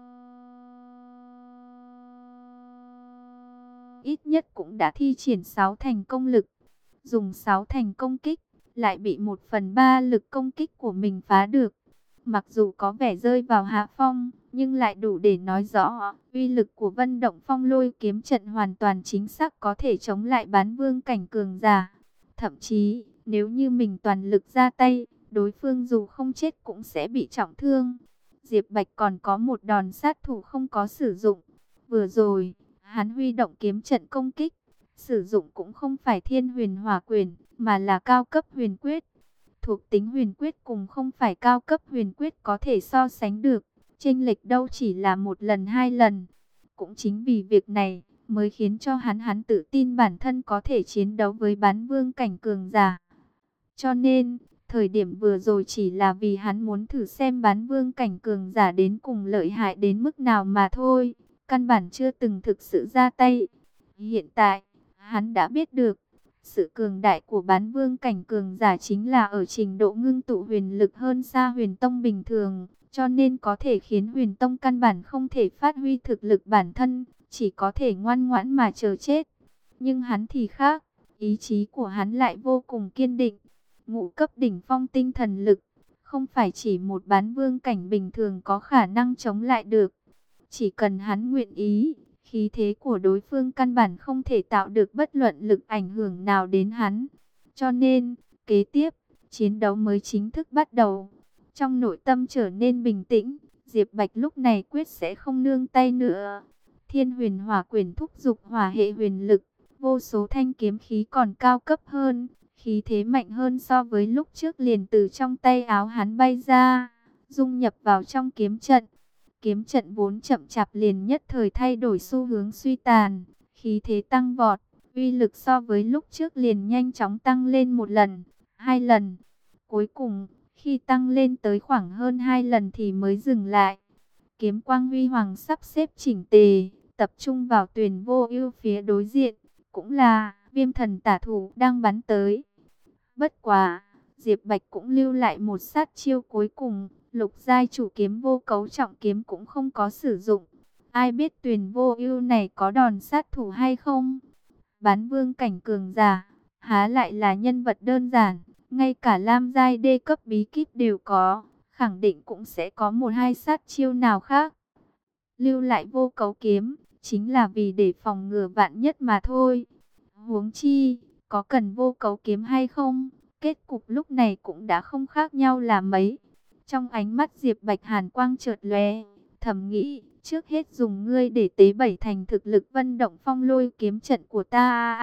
ít nhất cũng đã thi triển 6 thành công lực. Dùng 6 thành công kích, lại bị 1/3 lực công kích của mình phá được. Mặc dù có vẻ rơi vào hạ phong, nhưng lại đủ để nói rõ uy lực của Vân Động Phong Lôi kiếm trận hoàn toàn chính xác có thể chống lại bán vương cảnh cường giả. Thậm chí, nếu như mình toàn lực ra tay, đối phương dù không chết cũng sẽ bị trọng thương. Diệp Bạch còn có một đòn sát thủ không có sử dụng. Vừa rồi, hắn huy động kiếm trận công kích, sử dụng cũng không phải Thiên Huyền Hỏa Quyền, mà là cao cấp huyền quyết. Thuộc tính huyền quyết cùng không phải cao cấp huyền quyết có thể so sánh được, chênh lệch đâu chỉ là 1 lần 2 lần. Cũng chính vì việc này mới khiến cho hắn tự tin bản thân có thể chiến đấu với bán vương cảnh cường giả. Cho nên, thời điểm vừa rồi chỉ là vì hắn muốn thử xem bán vương cảnh cường giả đến cùng lợi hại đến mức nào mà thôi, căn bản chưa từng thực sự ra tay. Hiện tại, hắn đã biết được, sự cường đại của bán vương cảnh cường giả chính là ở trình độ ngưng tụ huyền lực hơn xa huyền tông bình thường, cho nên có thể khiến huyền tông căn bản không thể phát huy thực lực bản thân, chỉ có thể ngoan ngoãn mà chờ chết. Nhưng hắn thì khác, ý chí của hắn lại vô cùng kiên định. Ngũ cấp đỉnh phong tinh thần lực, không phải chỉ một bán vương cảnh bình thường có khả năng chống lại được. Chỉ cần hắn nguyện ý, khí thế của đối phương căn bản không thể tạo được bất luận lực ảnh hưởng nào đến hắn. Cho nên, kế tiếp, chiến đấu mới chính thức bắt đầu. Trong nội tâm trở nên bình tĩnh, Diệp Bạch lúc này quyết sẽ không nương tay nữa. Thiên Huyền Hỏa Quyền thúc dục hỏa hệ huyền lực, vô số thanh kiếm khí còn cao cấp hơn, khí thế mạnh hơn so với lúc trước liền từ trong tay áo hắn bay ra, dung nhập vào trong kiếm trận. Kiếm trận vốn chậm chạp liền nhất thời thay đổi xu hướng suy tàn, khí thế tăng vọt, uy lực so với lúc trước liền nhanh chóng tăng lên 1 lần, 2 lần. Cuối cùng, khi tăng lên tới khoảng hơn 2 lần thì mới dừng lại. Kiếm quang huy hoàng sắp xếp chỉnh tề, tập trung vào Tuyền Vô Ưu phía đối diện, cũng là Viêm Thần Tả Thủ đang bắn tới. Bất quá, Diệp Bạch cũng lưu lại một sát chiêu cuối cùng, lục giai chủ kiếm vô cấu trọng kiếm cũng không có sử dụng. Ai biết Tuyền Vô Ưu này có đòn sát thủ hay không? Bán vương cảnh cường giả, há lại là nhân vật đơn giản, ngay cả lam giai đê cấp bí kíp đều có, khẳng định cũng sẽ có 1-2 sát chiêu nào khác. Lưu lại vô cấu kiếm, chính là vì để phòng ngừa vạn nhất mà thôi. Huống chi, có cần vô cấu kiếm hay không, kết cục lúc này cũng đã không khác nhau là mấy. Trong ánh mắt Diệp Bạch hàn quang chợt lóe, thầm nghĩ, trước hết dùng ngươi để tế bảy thành thực lực Vân Động Phong Lôi kiếm trận của ta.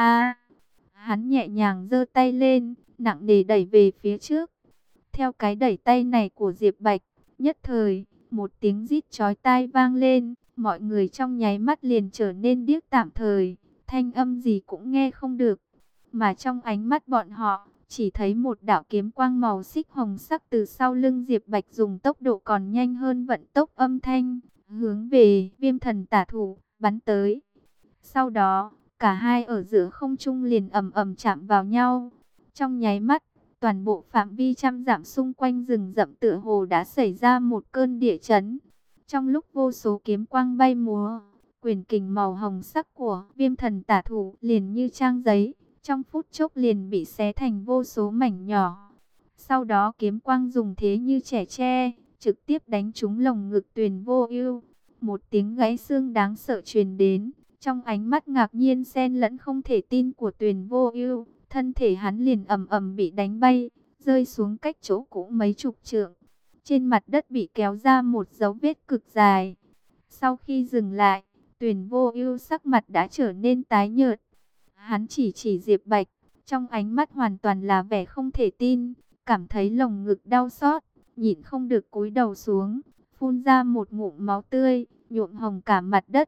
Hắn nhẹ nhàng giơ tay lên, nặng nề đẩy về phía trước. Theo cái đẩy tay này của Diệp Bạch, nhất thời, một tiếng rít chói tai vang lên, mọi người trong nháy mắt liền trở nên điếc tạm thời, thanh âm gì cũng nghe không được. Mà trong ánh mắt bọn họ, chỉ thấy một đạo kiếm quang màu xích hồng sắc từ sau lưng Diệp Bạch dùng tốc độ còn nhanh hơn vận tốc âm thanh, hướng về Viêm Thần Tả Thủ bắn tới. Sau đó, cả hai ở giữa không trung liền ầm ầm chạm vào nhau. Trong nháy mắt, toàn bộ phạm vi trăm dặm xung quanh rừng rậm tựa hồ đã xảy ra một cơn địa chấn. Trong lúc vô số kiếm quang bay múa, quyền kình màu hồng sắc của Viêm Thần Tả Thủ liền như trang giấy, trong phút chốc liền bị xé thành vô số mảnh nhỏ. Sau đó kiếm quang dùng thế như chẻ tre, trực tiếp đánh trúng lồng ngực Tuyền Vô Ưu. Một tiếng gãy xương đáng sợ truyền đến, trong ánh mắt ngạc nhiên xen lẫn không thể tin của Tuyền Vô Ưu, thân thể hắn liền ầm ầm bị đánh bay, rơi xuống cách chỗ cũ mấy chục trượng. Trên mặt đất bị kéo ra một dấu vết cực dài. Sau khi dừng lại, Tuyền Vô Ưu sắc mặt đã trở nên tái nhợt. Hắn chỉ Diệp Bạch, trong ánh mắt hoàn toàn là vẻ không thể tin, cảm thấy lồng ngực đau xót, nhịn không được cúi đầu xuống, phun ra một ngụm máu tươi, nhuộm hồng cả mặt đất.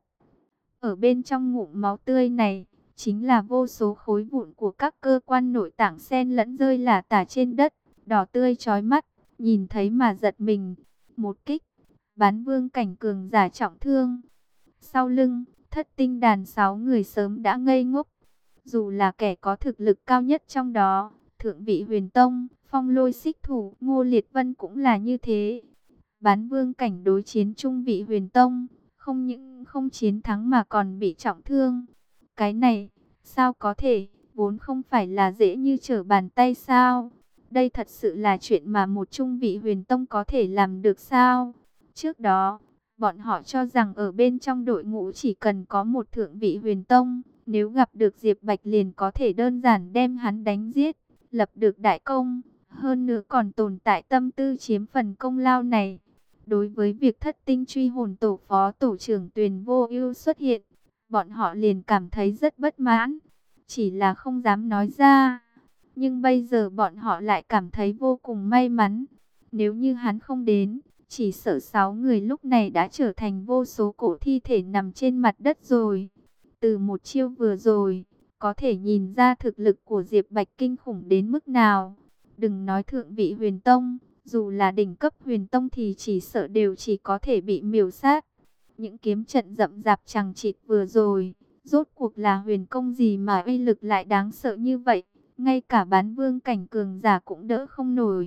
Ở bên trong ngụm máu tươi này, chính là vô số khối vụn của các cơ quan nội tạng xen lẫn rơi lả tả trên đất, đỏ tươi chói mắt, nhìn thấy mà giật mình. Một kích, Bán Vương cảnh cường giả trọng thương. Sau lưng, Thất Tinh đàn 6 người sớm đã ngây ngốc. Dù là kẻ có thực lực cao nhất trong đó, Thượng vị Huyền Tông, Phong Lôi Xích Thủ, Ngô Liệt Vân cũng là như thế. Bán Vương cảnh đối chiến Trung vị Huyền Tông, không những không chiến thắng mà còn bị trọng thương. Cái này, sao có thể, vốn không phải là dễ như trở bàn tay sao? Đây thật sự là chuyện mà một Trung vị Huyền Tông có thể làm được sao? Trước đó, bọn họ cho rằng ở bên trong đội ngũ chỉ cần có một Thượng vị Huyền Tông, nếu gặp được Diệp Bạch liền có thể đơn giản đem hắn đánh giết, lập được đại công. Hơn nữa còn tồn tại tâm tư chiếm phần công lao này. Đối với việc Thất Tinh truy hồn tổ phó tổ trưởng Tuyền Vô Ưu xuất hiện, bọn họ liền cảm thấy rất bất mãn, chỉ là không dám nói ra. Nhưng bây giờ bọn họ lại cảm thấy vô cùng may mắn. Nếu như hắn không đến, chỉ sợ 6 người lúc này đã trở thành vô số cổ thi thể nằm trên mặt đất rồi. Từ một chiêu vừa rồi, có thể nhìn ra thực lực của Diệp Bạch kinh khủng đến mức nào. Đừng nói Thượng vị Huyền Tông, dù là đỉnh cấp Huyền Tông thì chỉ sợ đều chỉ có thể bị miểu sát. Những kiếm trận rậm rạp chằng chịt vừa rồi, rốt cuộc là huyền công gì mà uy lực lại đáng sợ như vậy? Ngay cả Bán Vương cảnh cường giả cũng đỡ không nổi.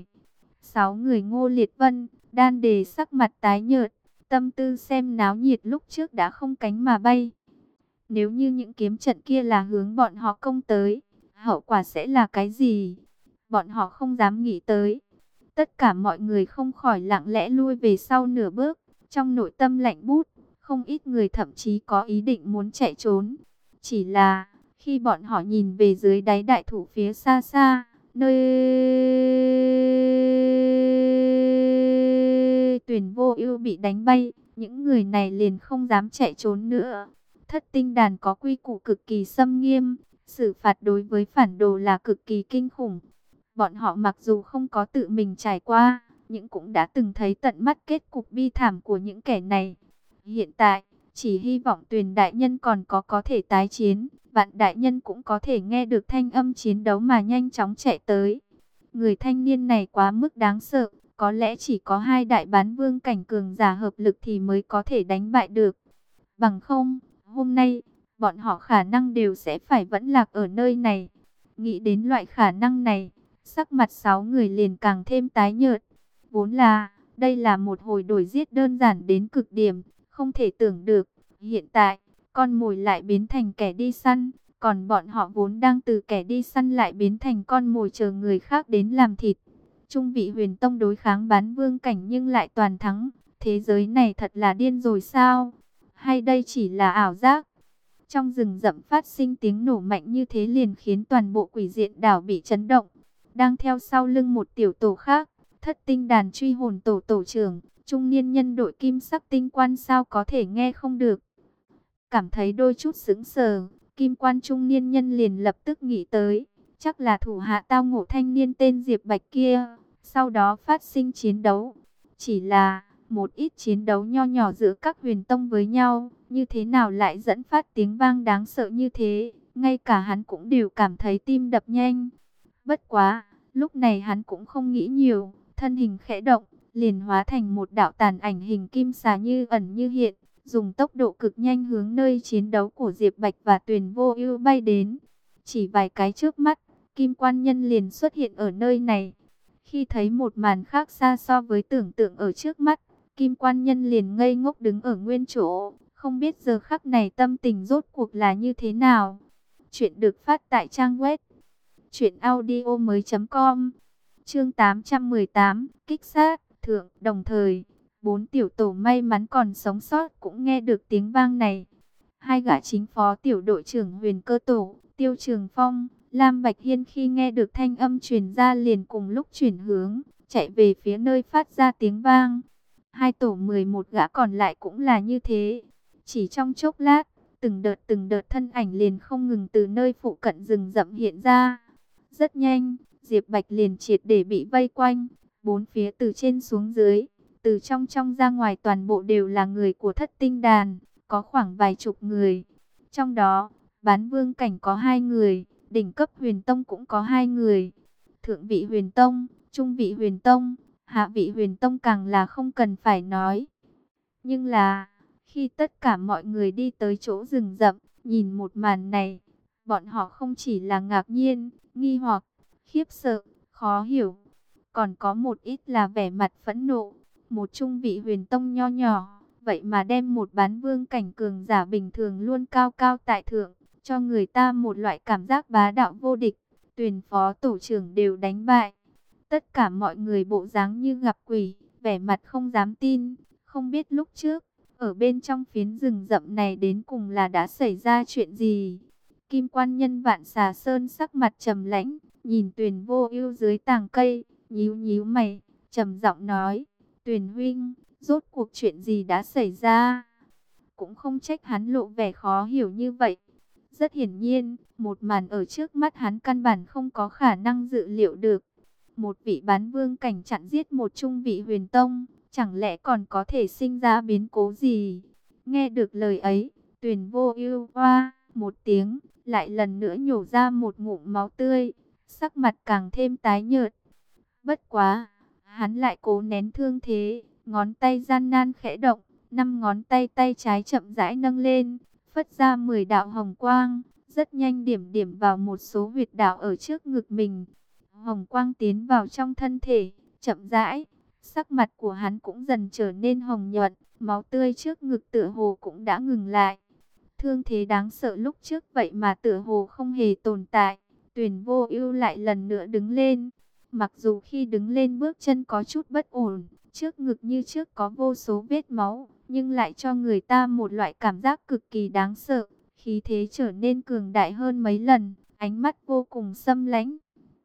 6 người Ngô Liệt Vân, Đan Đề sắc mặt tái nhợt, tâm tư xem náo nhiệt lúc trước đã không cánh mà bay. Nếu như những kiếm trận kia là hướng bọn họ công tới, hậu quả sẽ là cái gì? Bọn họ không dám nghĩ tới. Tất cả mọi người không khỏi lặng lẽ lui về sau nửa bước, trong nội tâm lạnh bút, không ít người thậm chí có ý định muốn chạy trốn. Chỉ là, khi bọn họ nhìn về dưới đáy đại thụ phía xa xa, nơi Tuyền Vô Ưu bị đánh bay, những người này liền không dám chạy trốn nữa. Thất Tinh đàn có quy củ cực kỳ xâm nghiêm, xử phạt đối với phản đồ là cực kỳ kinh khủng. Bọn họ mặc dù không có tự mình trải qua, nhưng cũng đã từng thấy tận mắt kết cục bi thảm của những kẻ này. Hiện tại, chỉ hy vọng Tuyền đại nhân còn có thể tái chiến, Vạn đại nhân cũng có thể nghe được thanh âm chiến đấu mà nhanh chóng chạy tới. Người thanh niên này quá mức đáng sợ, có lẽ chỉ có 2 đại bán vương cảnh cường giả hợp lực thì mới có thể đánh bại được. Bằng không, hôm nay, bọn họ khả năng đều sẽ phải vẫn lạc ở nơi này. Nghĩ đến loại khả năng này, sắc mặt 6 người liền càng thêm tái nhợt. Vốn là, đây là một hồi đổi giết đơn giản đến cực điểm, không thể tưởng được. Hiện tại, con mồi lại biến thành kẻ đi săn, còn bọn họ vốn đang từ kẻ đi săn lại biến thành con mồi chờ người khác đến làm thịt. Trung vị Huyền Tông đối kháng bán vương cảnh nhưng lại toàn thắng. Thế giới này thật là điên rồi sao? Hay đây chỉ là ảo giác? Trong rừng rậm phát sinh tiếng nổ mạnh như thế liền khiến toàn bộ Quỷ Diện đảo bị chấn động. Đang theo sau lưng một tiểu tổ khác, Thất Tinh đàn truy hồn tổ tổ trưởng, trung niên nhân đội kim sắc tinh quan sao có thể nghe không được. Cảm thấy đôi chút sững sờ, kim quan trung niên nhân liền lập tức nghĩ tới, chắc là thủ hạ tao ngộ thanh niên tên Diệp Bạch kia, sau đó phát sinh chiến đấu. Chỉ là một ít chiến đấu nho nhỏ giữa các huyền tông với nhau, như thế nào lại dẫn phát tiếng vang đáng sợ như thế, ngay cả hắn cũng đều cảm thấy tim đập nhanh. Bất quá, lúc này hắn cũng không nghĩ nhiều, thân hình khẽ động, liền hóa thành một đạo tàn ảnh hình kim xà như ẩn như hiện, dùng tốc độ cực nhanh hướng nơi chiến đấu của Diệp Bạch và Tuyền Vô Ưu bay đến. Chỉ vài cái trước mắt, Kim Quan Nhân liền xuất hiện ở nơi này. Khi thấy một màn khác xa so với tưởng tượng ở trước mắt, Kim Quan Nhân liền ngây ngốc đứng ở nguyên chỗ, không biết giờ khắc này tâm tình rốt cuộc là như thế nào. Chuyện được phát tại trang web truyệnaudiomoi.com. Chương 818, kích sát thượng. Đồng thời, 4 tiểu tổ may mắn còn sống sót cũng nghe được tiếng vang này. 2 gã chính phó tiểu đội trưởng Huyền Cơ tổ, Tiêu Trường Phong, Lam Bạch Hiên khi nghe được thanh âm truyền ra liền cùng lúc chuyển hướng, chạy về phía nơi phát ra tiếng vang. 2 tổ 11 gã còn lại cũng là như thế. Chỉ trong chốc lát, từng đợt thân ảnh liền không ngừng từ nơi phụ cận rừng rậm hiện ra. Rất nhanh, Diệp Bạch liền triệt để bị vây quanh. Bốn phía từ trên xuống dưới, từ trong trong ra ngoài toàn bộ đều là người của Thất Tinh Đàn, có khoảng vài chục người. Trong đó, bán vương cảnh có 2 người, đỉnh cấp huyền tông cũng có 2 người. Thượng vị huyền tông, trung vị huyền tông, hạ vị huyền tông càng là không cần phải nói. Nhưng là, khi tất cả mọi người đi tới chỗ rừng rậm, nhìn một màn này, bọn họ không chỉ là ngạc nhiên, nghi hoặc, khiếp sợ, khó hiểu, còn có một ít là vẻ mặt phẫn nộ. Một trung vị huyền tông nho nhỏ, vậy mà đem một bán vương cảnh cường giả bình thường luôn cao cao tại thượng, cho người ta một loại cảm giác bá đạo vô địch, Tuyền phó tổ trưởng đều đánh bại. Tất cả mọi người bộ dáng như gặp quỷ, vẻ mặt không dám tin, không biết lúc trước, ở bên trong phiến rừng rậm này đến cùng là đã xảy ra chuyện gì. Kim quan nhân Vạn Xà Sơn sắc mặt trầm lãnh, nhìn Tuyền Vô Ưu dưới tàng cây, nhíu nhíu mày, trầm giọng nói: "Tuyền huynh, rốt cuộc chuyện gì đã xảy ra?" Cũng không trách hắn lộ vẻ khó hiểu như vậy. Rất hiển nhiên, một màn ở trước mắt hắn căn bản không có khả năng dự liệu được. Một vị bán vương cảnh chặn giết một trung vị huyền tông, chẳng lẽ còn có thể sinh ra biến cố gì? Nghe được lời ấy, Tuyền Vô Ưu oa một tiếng, lại lần nữa nhổ ra một ngụm máu tươi, sắc mặt càng thêm tái nhợt. Bất quá, hắn lại cố nén thương thế, ngón tay gian nan khẽ động, 5 ngón tay tay trái chậm rãi nâng lên, phất ra 10 đạo hồng quang, rất nhanh điểm điểm vào một số huyệt đạo ở trước ngực mình. Hồng quang tiến vào trong thân thể, chậm rãi, sắc mặt của hắn cũng dần trở nên hồng nhuận, máu tươi trước ngực tựa hồ cũng đã ngừng lại. Thương thế đáng sợ lúc trước vậy mà tựa hồ không hề tồn tại. Tuyền Vô Ưu lại lần nữa đứng lên. Mặc dù khi đứng lên bước chân có chút bất ổn, trước ngực như trước có vô số vết máu, nhưng lại cho người ta một loại cảm giác cực kỳ đáng sợ, khí thế trở nên cường đại hơn mấy lần, ánh mắt vô cùng xâm lãnh.